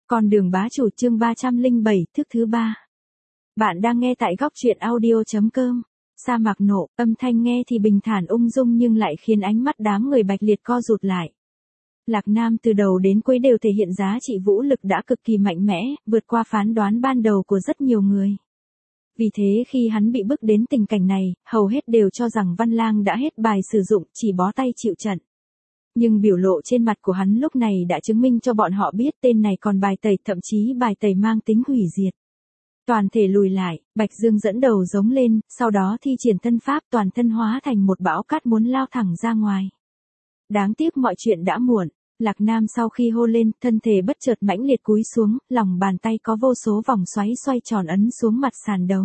Con đường bá chủ chương 307, thức thứ 3. Bạn đang nghe tại góc truyện audio.com. Sa mạc nộ, âm thanh nghe thì bình thản ung dung nhưng lại khiến ánh mắt đám người Bạch Liệt co rụt lại. Lạc Nam từ đầu đến cuối đều thể hiện giá trị vũ lực đã cực kỳ mạnh mẽ, vượt qua phán đoán ban đầu của rất nhiều người. Vì thế khi hắn bị bức đến tình cảnh này, hầu hết đều cho rằng Văn Lang đã hết bài sử dụng, chỉ bó tay chịu trận. Nhưng biểu lộ trên mặt của hắn lúc này đã chứng minh cho bọn họ biết tên này còn bài tẩy, thậm chí bài tẩy mang tính hủy diệt. Toàn thể lùi lại, Bạch Dương dẫn đầu giống lên, sau đó thi triển thân pháp toàn thân hóa thành một bão cát muốn lao thẳng ra ngoài. Đáng tiếc mọi chuyện đã muộn, Lạc Nam sau khi hô lên, thân thể bất chợt mãnh liệt cúi xuống, lòng bàn tay có vô số vòng xoay tròn ấn xuống mặt sàn đấu.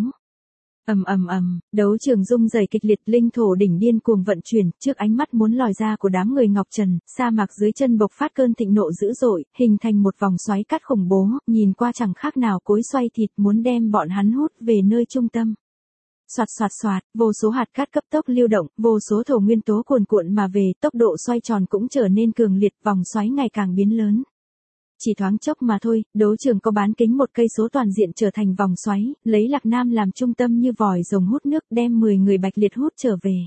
Đấu trường rung rẩy kịch liệt, linh thổ đỉnh điên cuồng vận chuyển, trước ánh mắt muốn lòi ra của đám người Ngọc Trần, sa mạc dưới chân bộc phát cơn thịnh nộ dữ dội, hình thành một vòng xoáy cát khủng bố, nhìn qua chẳng khác nào cối xoay thịt muốn đem bọn hắn hút về nơi trung tâm. Xoạt, vô số hạt cát cấp tốc lưu động, vô số thổ nguyên tố cuồn cuộn mà về, tốc độ xoay tròn cũng trở nên cường liệt, vòng xoáy ngày càng biến lớn. Chỉ thoáng chốc mà thôi, đấu trường có bán kính một cây số toàn diện trở thành vòng xoáy, lấy Lạc Nam làm trung tâm như vòi rồng hút nước, đem 10 người Bạch Liệt hút trở về.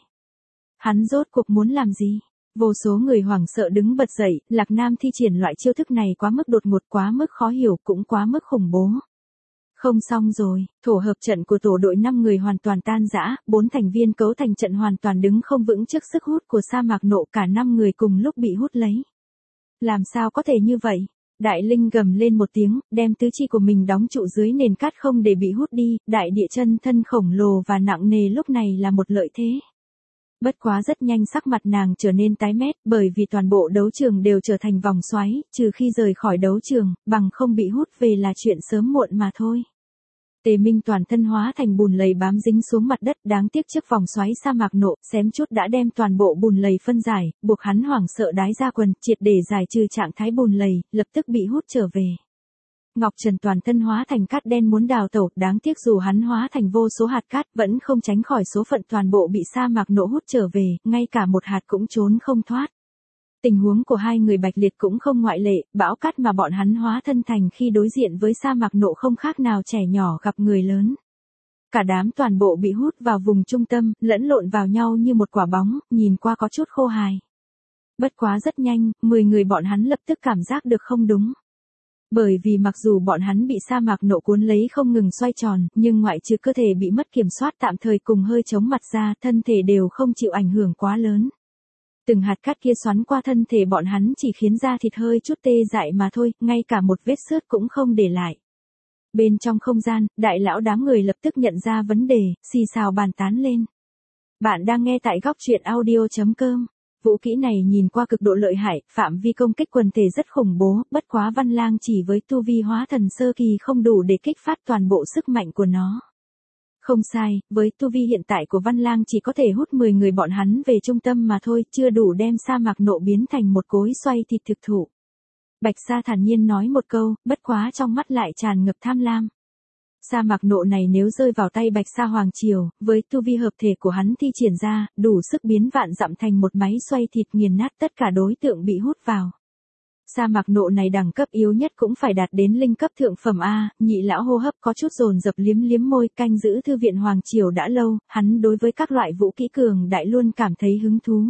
Hắn rốt cuộc muốn làm gì? Vô số người hoảng sợ đứng bật dậy, Lạc Nam thi triển loại chiêu thức này quá mức đột ngột, quá mức khó hiểu, cũng quá mức khủng bố. Không xong rồi, tổ hợp trận của tổ đội 5 người hoàn toàn tan rã, 4 thành viên cấu thành trận hoàn toàn đứng không vững trước sức hút của sa mạc nộ, cả 5 người cùng lúc bị hút lấy. Làm sao có thể như vậy? Đại Linh gầm lên một tiếng, đem tứ chi của mình đóng trụ dưới nền cát không để bị hút đi, đại địa chân thân khổng lồ và nặng nề lúc này là một lợi thế. Bất quá rất nhanh sắc mặt nàng trở nên tái mét, bởi vì toàn bộ đấu trường đều trở thành vòng xoáy, trừ khi rời khỏi đấu trường, bằng không bị hút về là chuyện sớm muộn mà thôi. Tề Minh toàn thân hóa thành bùn lầy bám dính xuống mặt đất, đáng tiếc trước vòng xoáy sa mạc nộ, xém chút đã đem toàn bộ bùn lầy phân giải, buộc hắn hoảng sợ đái ra quần, triệt để giải trừ trạng thái bùn lầy, lập tức bị hút trở về. Ngọc Trần toàn thân hóa thành cát đen muốn đào tẩu, đáng tiếc dù hắn hóa thành vô số hạt cát vẫn không tránh khỏi số phận toàn bộ bị sa mạc nộ hút trở về, ngay cả một hạt cũng trốn không thoát. Tình huống của hai người Bạch Liệt cũng không ngoại lệ, bão cát mà bọn hắn hóa thân thành khi đối diện với sa mạc nộ không khác nào trẻ nhỏ gặp người lớn. Cả đám toàn bộ bị hút vào vùng trung tâm, lẫn lộn vào nhau như một quả bóng, nhìn qua có chút khô hài. Bất quá rất nhanh, 10 người bọn hắn lập tức cảm giác được không đúng. Bởi vì mặc dù bọn hắn bị sa mạc nộ cuốn lấy không ngừng xoay tròn, nhưng ngoại trừ cơ thể bị mất kiểm soát tạm thời cùng hơi chóng mặt ra, thân thể đều không chịu ảnh hưởng quá lớn. Từng hạt cát kia xoắn qua thân thể bọn hắn chỉ khiến da thịt hơi chút tê dại mà thôi, ngay cả một vết xước cũng không để lại. Bên trong không gian, đại lão đám người lập tức nhận ra vấn đề, xì xào bàn tán lên. Bạn đang nghe tại góc truyện audio.com. Vũ kỹ này nhìn qua cực độ lợi hại, phạm vi công kích quần thể rất khủng bố, bất quá Văn Lang chỉ với tu vi hóa thần sơ kỳ không đủ để kích phát toàn bộ sức mạnh của nó. Không sai, với tu vi hiện tại của Văn Lang chỉ có thể hút 10 người bọn hắn về trung tâm mà thôi, chưa đủ đem sa mạc nộ biến thành một cối xoay thịt thực thụ. Bạch Sa thản nhiên nói một câu, bất quá trong mắt lại tràn ngập tham lam. Sa mạc nộ này nếu rơi vào tay Bạch Sa Hoàng Triều, với tu vi hợp thể của hắn thi triển ra, đủ sức biến vạn dặm thành một máy xoay thịt nghiền nát tất cả đối tượng bị hút vào. Sa mạc nộ này đẳng cấp yếu nhất cũng phải đạt đến linh cấp thượng phẩm A, nhị lão hô hấp có chút dồn dập liếm môi, canh giữ thư viện Hoàng Triều đã lâu, hắn đối với các loại vũ kỹ cường đại luôn cảm thấy hứng thú.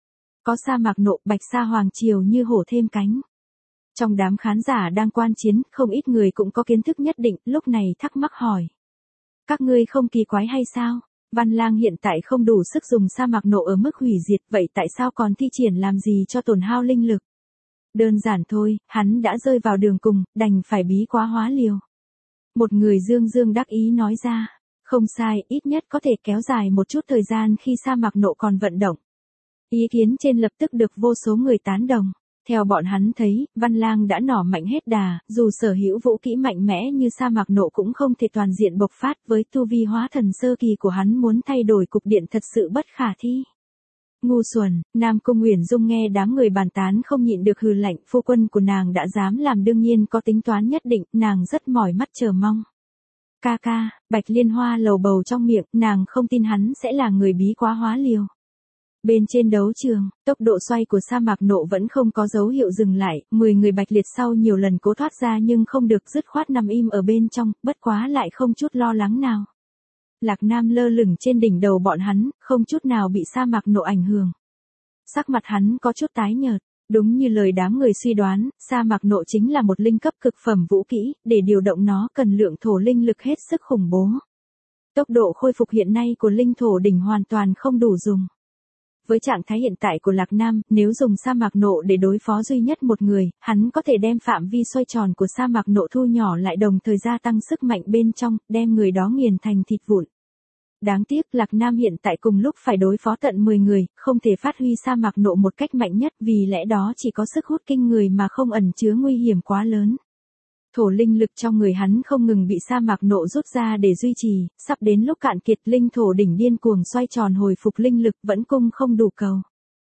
Có sa mạc nộ, Bạch Sa Hoàng Triều như hổ thêm cánh. Trong đám khán giả đang quan chiến, không ít người cũng có kiến thức nhất định, lúc này thắc mắc hỏi. Các ngươi không kỳ quái hay sao? Văn Lang hiện tại không đủ sức dùng sa mạc nộ ở mức hủy diệt, vậy tại sao còn thi triển làm gì cho tổn hao linh lực? Đơn giản thôi, hắn đã rơi vào đường cùng, đành phải bí quá hóa liều. Một người dương đắc ý nói ra, không sai, ít nhất có thể kéo dài một chút thời gian khi sa mạc nộ còn vận động. Ý kiến trên lập tức được vô số người tán đồng. Theo bọn hắn thấy, Văn Lang đã nỏ mạnh hết đà, dù sở hữu vũ kỹ mạnh mẽ như sa mạc nộ cũng không thể toàn diện bộc phát, với tu vi hóa thần sơ kỳ của hắn muốn thay đổi cục diện thật sự bất khả thi. Ngu xuẩn, Nam Cung Uyển Dung nghe đám người bàn tán không nhịn được hừ lạnh, phu quân của nàng đã dám làm đương nhiên có tính toán nhất định, nàng rất mỏi mắt chờ mong. Ca ca, Bạch Liên Hoa lầu bầu trong miệng, nàng không tin hắn sẽ là người bí quá hóa liều. Bên trên đấu trường, tốc độ xoay của sa mạc nộ vẫn không có dấu hiệu dừng lại, 10 người Bạch Liệt sau nhiều lần cố thoát ra nhưng không được, dứt khoát nằm im ở bên trong, bất quá lại không chút lo lắng nào. Lạc Nam lơ lửng trên đỉnh đầu bọn hắn, không chút nào bị sa mạc nộ ảnh hưởng. Sắc mặt hắn có chút tái nhợt, đúng như lời đám người suy đoán, sa mạc nộ chính là một linh cấp cực phẩm vũ kỹ, để điều động nó cần lượng thổ linh lực hết sức khủng bố. Tốc độ khôi phục hiện nay của linh thổ đỉnh hoàn toàn không đủ dùng. Với trạng thái hiện tại của Lạc Nam, nếu dùng sa mạc nộ để đối phó duy nhất một người, hắn có thể đem phạm vi xoay tròn của sa mạc nộ thu nhỏ lại, đồng thời gia tăng sức mạnh bên trong, đem người đó nghiền thành thịt vụn. Đáng tiếc Lạc Nam hiện tại cùng lúc phải đối phó tận 10 người, không thể phát huy sa mạc nộ một cách mạnh nhất, vì lẽ đó chỉ có sức hút kinh người mà không ẩn chứa nguy hiểm quá lớn. Thổ linh lực trong người hắn không ngừng bị sa mạc nộ rút ra để duy trì, sắp đến lúc cạn kiệt, linh thổ đỉnh điên cuồng xoay tròn hồi phục linh lực, vẫn cung không đủ cầu.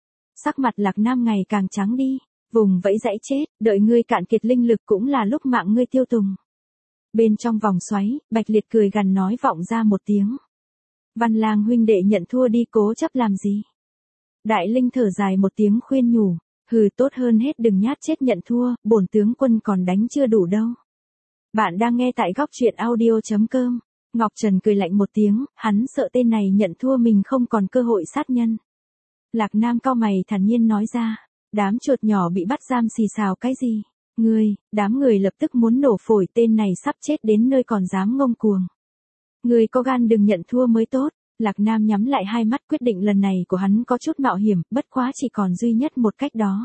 Sắc mặt Lạc Nam ngày càng trắng đi, vùng vẫy dãy chết, đợi ngươi cạn kiệt linh lực cũng là lúc mạng ngươi tiêu tùng. Bên trong vòng xoáy, Bạch Liệt cười gằn nói vọng ra một tiếng. Văn Lang huynh đệ nhận thua đi, cố chấp làm gì? Đại Linh thở dài một tiếng khuyên nhủ, hừ, tốt hơn hết đừng nhát chết nhận thua, bổn tướng quân còn đánh chưa đủ đâu. Bạn đang nghe tại góc truyện audio.com. Ngọc Trần cười lạnh một tiếng, hắn sợ tên này nhận thua mình không còn cơ hội sát nhân. Lạc Nam cau mày thản nhiên nói ra, đám chuột nhỏ bị bắt giam xì xào cái gì? Đám người lập tức muốn nổ phổi, tên này sắp chết đến nơi còn dám ngông cuồng. Ngươi có gan đừng nhận thua mới tốt. Lạc Nam nhắm lại hai mắt, quyết định lần này của hắn có chút mạo hiểm, bất quá chỉ còn duy nhất một cách đó.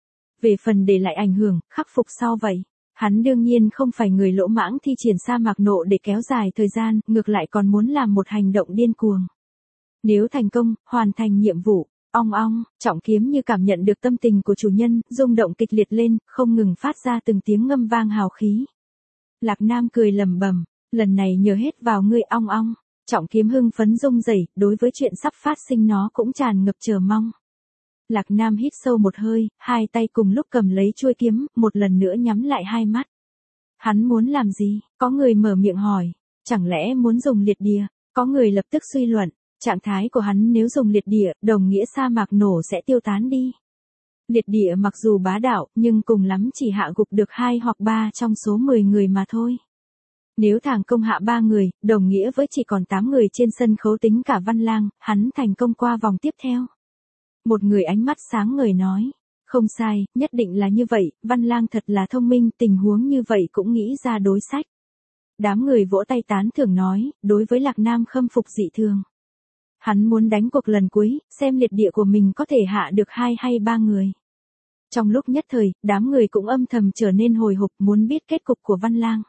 Về phần để lại ảnh hưởng, khắc phục sau vậy. Hắn đương nhiên không phải người lỗ mãng thi triển sa mạc nộ để kéo dài thời gian, ngược lại còn muốn làm một hành động điên cuồng. Nếu thành công, hoàn thành nhiệm vụ, ong ong, trọng kiếm như cảm nhận được tâm tình của chủ nhân, rung động kịch liệt lên, không ngừng phát ra từng tiếng ngâm vang hào khí. Lạc Nam cười lẩm bẩm, lần này nhờ hết vào ngươi ong ong. Trọng kiếm hưng phấn rung rẩy, đối với chuyện sắp phát sinh nó cũng tràn ngập chờ mong. Lạc Nam hít sâu một hơi, hai tay cùng lúc cầm lấy chuôi kiếm, một lần nữa nhắm lại hai mắt. Hắn muốn làm gì? Có người mở miệng hỏi. Chẳng lẽ muốn dùng liệt địa? Có người lập tức suy luận. Trạng thái của hắn nếu dùng liệt địa, đồng nghĩa sa mạc nổ sẽ tiêu tán đi. Liệt địa mặc dù bá đạo, nhưng cùng lắm chỉ hạ gục được 2 hoặc 3 trong số 10 người mà thôi. Nếu thành công hạ 3 người, đồng nghĩa với chỉ còn 8 người trên sân khấu, tính cả Văn Lang, hắn thành công qua vòng tiếp theo. Một người ánh mắt sáng ngời nói, không sai, nhất định là như vậy, Văn Lang thật là thông minh, tình huống như vậy cũng nghĩ ra đối sách. Đám người vỗ tay tán thưởng nói, đối với Lạc Nam khâm phục dị thường. Hắn muốn đánh cuộc lần cuối, xem liệt địa của mình có thể hạ được 2 hay 3 người. Trong lúc nhất thời, đám người cũng âm thầm trở nên hồi hộp, muốn biết kết cục của Văn Lang.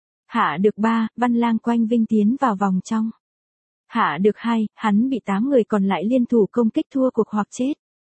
Hạ được 3, Văn Lang quanh vinh tiến vào vòng trong. Hạ được 2, hắn bị 8 người còn lại liên thủ công kích, thua cuộc hoặc chết.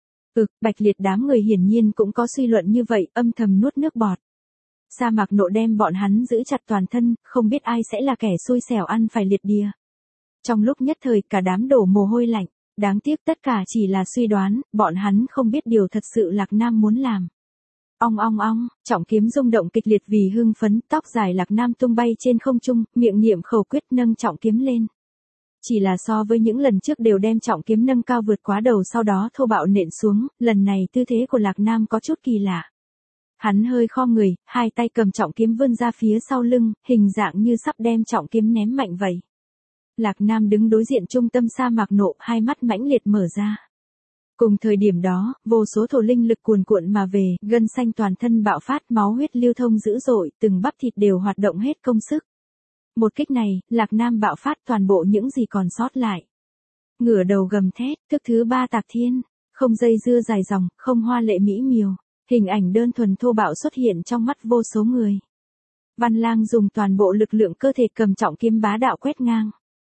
Bạch Liệt đám người hiển nhiên cũng có suy luận như vậy, âm thầm nuốt nước bọt. Sa mạc nộ đem bọn hắn giữ chặt toàn thân, không biết ai sẽ là kẻ xui xẻo ăn phải liệt địa. Trong lúc nhất thời cả đám đổ mồ hôi lạnh, đáng tiếc tất cả chỉ là suy đoán, bọn hắn không biết điều thật sự Lạc Nam muốn làm. Ong ong ong, trọng kiếm rung động kịch liệt vì hưng phấn, tóc dài Lạc Nam tung bay trên không trung, miệng niệm khẩu quyết nâng trọng kiếm lên. Chỉ là so với những lần trước đều đem trọng kiếm nâng cao vượt quá đầu sau đó thô bạo nện xuống, lần này tư thế của Lạc Nam có chút kỳ lạ. Hắn hơi khom người, hai tay cầm trọng kiếm vươn ra phía sau lưng, hình dạng như sắp đem trọng kiếm ném mạnh vậy. Lạc Nam đứng đối diện trung tâm sa mạc nộ, hai mắt mãnh liệt mở ra. Cùng thời điểm đó, vô số thổ linh lực cuồn cuộn mà về, gân xanh toàn thân bạo phát, máu huyết lưu thông dữ dội, từng bắp thịt đều hoạt động hết công sức. Một kích này, Lạc Nam bạo phát toàn bộ những gì còn sót lại. Ngửa đầu gầm thét, thức thứ 3 Tạc Thiên, không dây dưa dài dòng, không hoa lệ mỹ miều, hình ảnh đơn thuần thô bạo xuất hiện trong mắt vô số người. Văn Lang dùng toàn bộ lực lượng cơ thể cầm trọng kiếm bá đạo quét ngang.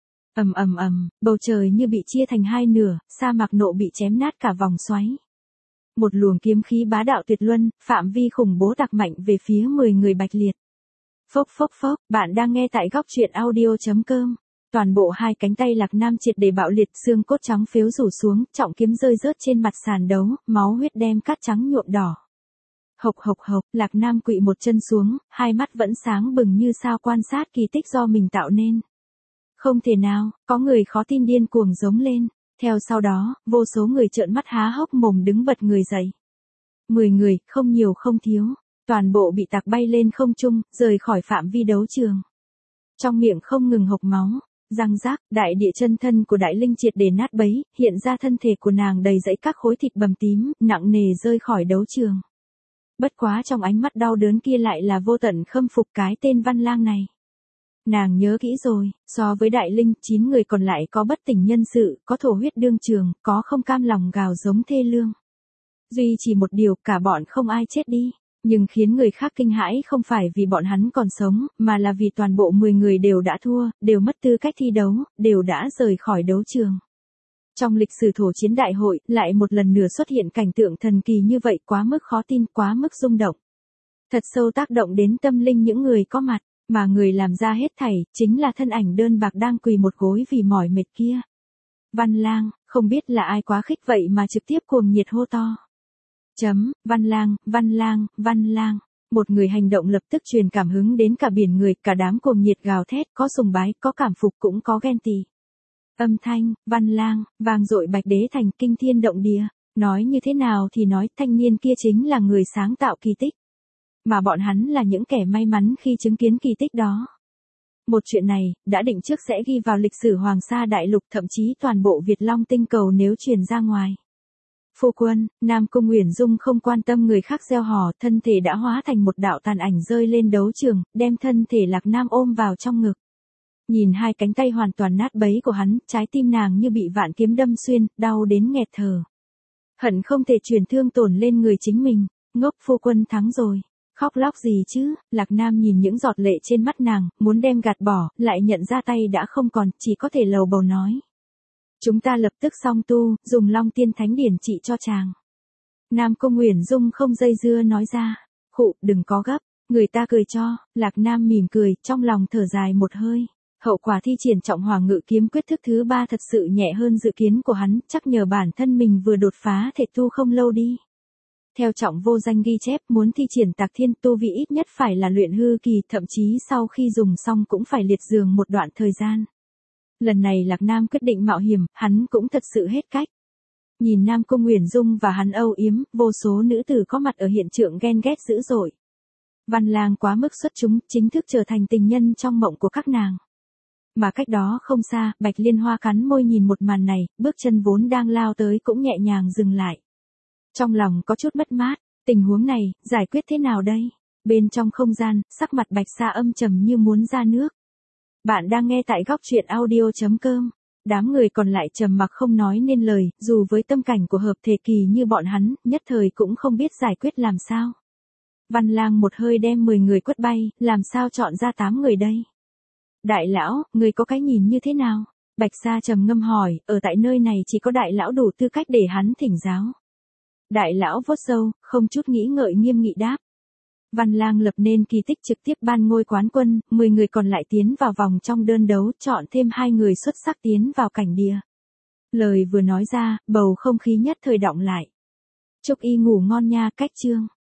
Ầm ầm ầm, bầu trời như bị chia thành hai nửa, sa mạc nộ bị chém nát cả vòng xoáy. Một luồng kiếm khí bá đạo tuyệt luân, phạm vi khủng bố tạc mạnh về phía 10 người Bạch Liệt. Phốc phốc phốc, bạn đang nghe tại góc truyện audio.com. Toàn bộ hai cánh tay Lạc Nam triệt để bạo liệt, xương cốt trắng phếu rủ xuống, trọng kiếm rơi rớt trên mặt sàn đấu, máu huyết đem cát trắng nhuộm đỏ. Hộc hộc hộc, Lạc Nam quỵ một chân xuống, hai mắt vẫn sáng bừng như sao quan sát kỳ tích do mình tạo nên. Không thể nào, có người khó tin điên cuồng giống lên. Theo sau đó, vô số người trợn mắt há hốc mồm đứng bật người dậy. 10 người, không nhiều không thiếu, toàn bộ bị tạc bay lên không trung, rời khỏi phạm vi đấu trường. Trong miệng không ngừng hộc máu, răng rác, đại địa chân thân của Đại Linh triệt để nát bấy, hiện ra thân thể của nàng đầy dẫy các khối thịt bầm tím, nặng nề rơi khỏi đấu trường. Bất quá trong ánh mắt đau đớn kia lại là vô tận khâm phục cái tên Văn Lang này. Nàng nhớ kỹ rồi, so với Đại Linh, 9 người còn lại có bất tỉnh nhân sự, có thổ huyết đương trường, có không cam lòng gào giống thê lương. Duy chỉ một điều, cả bọn không ai chết đi. Nhưng khiến người khác kinh hãi không phải vì bọn hắn còn sống, mà là vì toàn bộ 10 người đều đã thua, đều mất tư cách thi đấu, đều đã rời khỏi đấu trường. Trong lịch sử thổ chiến đại hội, lại một lần nữa xuất hiện cảnh tượng thần kỳ như vậy, quá mức khó tin, quá mức rung động. Thật sâu tác động đến tâm linh những người có mặt, mà người làm ra hết thảy, chính là thân ảnh đơn bạc đang quỳ một gối vì mỏi mệt kia. Văn Lang, không biết là ai quá khích vậy mà trực tiếp cuồng nhiệt hô to. Văn Lang, Văn Lang, Văn Lang. Một người hành động lập tức truyền cảm hứng đến cả biển người, cả đám cuồng nhiệt gào thét, có sùng bái, có cảm phục cũng có ghen tị. Âm thanh, Văn Lang, vang dội Bạch Đế Thành, kinh thiên động địa. Nói như thế nào thì nói, thanh niên kia chính là người sáng tạo kỳ tích. Mà bọn hắn là những kẻ may mắn khi chứng kiến kỳ tích đó. Một chuyện này, đã định trước sẽ ghi vào lịch sử Hoàng Sa Đại Lục, thậm chí toàn bộ Việt Long tinh cầu nếu truyền ra ngoài. Phu quân, Nam Cung Uyển Dung không quan tâm người khác gieo hò, thân thể đã hóa thành một đạo tàn ảnh rơi lên đấu trường, đem thân thể Lạc Nam ôm vào trong ngực. Nhìn hai cánh tay hoàn toàn nát bấy của hắn, trái tim nàng như bị vạn kiếm đâm xuyên, đau đến nghẹt thở. Hận không thể truyền thương tổn lên người chính mình, ngốc phu quân thắng rồi. Khóc lóc gì chứ, Lạc Nam nhìn những giọt lệ trên mắt nàng, muốn đem gạt bỏ, lại nhận ra tay đã không còn, chỉ có thể lầu bầu nói. Chúng ta lập tức song tu, dùng Long Tiên Thánh Điển trị cho chàng. Nam Cung Uyển Dung không dây dưa nói ra. Khụ, đừng có gấp, người ta cười cho. Lạc Nam mỉm cười, trong lòng thở dài một hơi. Hậu quả thi triển Trọng Hỏa Ngự Kiếm quyết thức thứ 3 thật sự nhẹ hơn dự kiến của hắn, chắc nhờ bản thân mình vừa đột phá thể tu không lâu đi. Theo Trọng Vô Danh ghi chép, muốn thi triển Tạc Thiên tu vị ít nhất phải là luyện hư kỳ, thậm chí sau khi dùng xong cũng phải liệt giường một đoạn thời gian. Lần này Lạc Nam quyết định mạo hiểm, hắn cũng thật sự hết cách. Nhìn Nam Cung Uyển Dung và hắn âu yếm, vô số nữ tử có mặt ở hiện trường ghen ghét dữ dội. Văn Lang quá mức xuất chúng, chính thức trở thành tình nhân trong mộng của các nàng. Mà cách đó không xa, Bạch Liên Hoa cắn môi nhìn một màn này, bước chân vốn đang lao tới cũng nhẹ nhàng dừng lại. Trong lòng có chút mất mát, tình huống này, giải quyết thế nào đây? Bên trong không gian, sắc mặt Bạch Sa âm trầm như muốn ra nước. Bạn đang nghe tại góc truyện audio.com. Đám người còn lại trầm mặc không nói nên lời, dù với tâm cảnh của hợp thể kỳ như bọn hắn, nhất thời cũng không biết giải quyết làm sao. Văn Lang một hơi đem 10 người quất bay, làm sao chọn ra 8 người đây? Đại lão, người có cái nhìn như thế nào? Bạch Sa trầm ngâm hỏi, ở tại nơi này chỉ có đại lão đủ tư cách để hắn thỉnh giáo. Đại lão vuốt râu, không chút nghĩ ngợi nghiêm nghị đáp. Văn Lang lập nên kỳ tích trực tiếp ban ngôi quán quân, 10 người còn lại tiến vào vòng trong đơn đấu, chọn thêm 2 người xuất sắc tiến vào cảnh địa. Lời vừa nói ra, bầu không khí nhất thời đọng lại. Chúc y ngủ ngon nha, cách chương.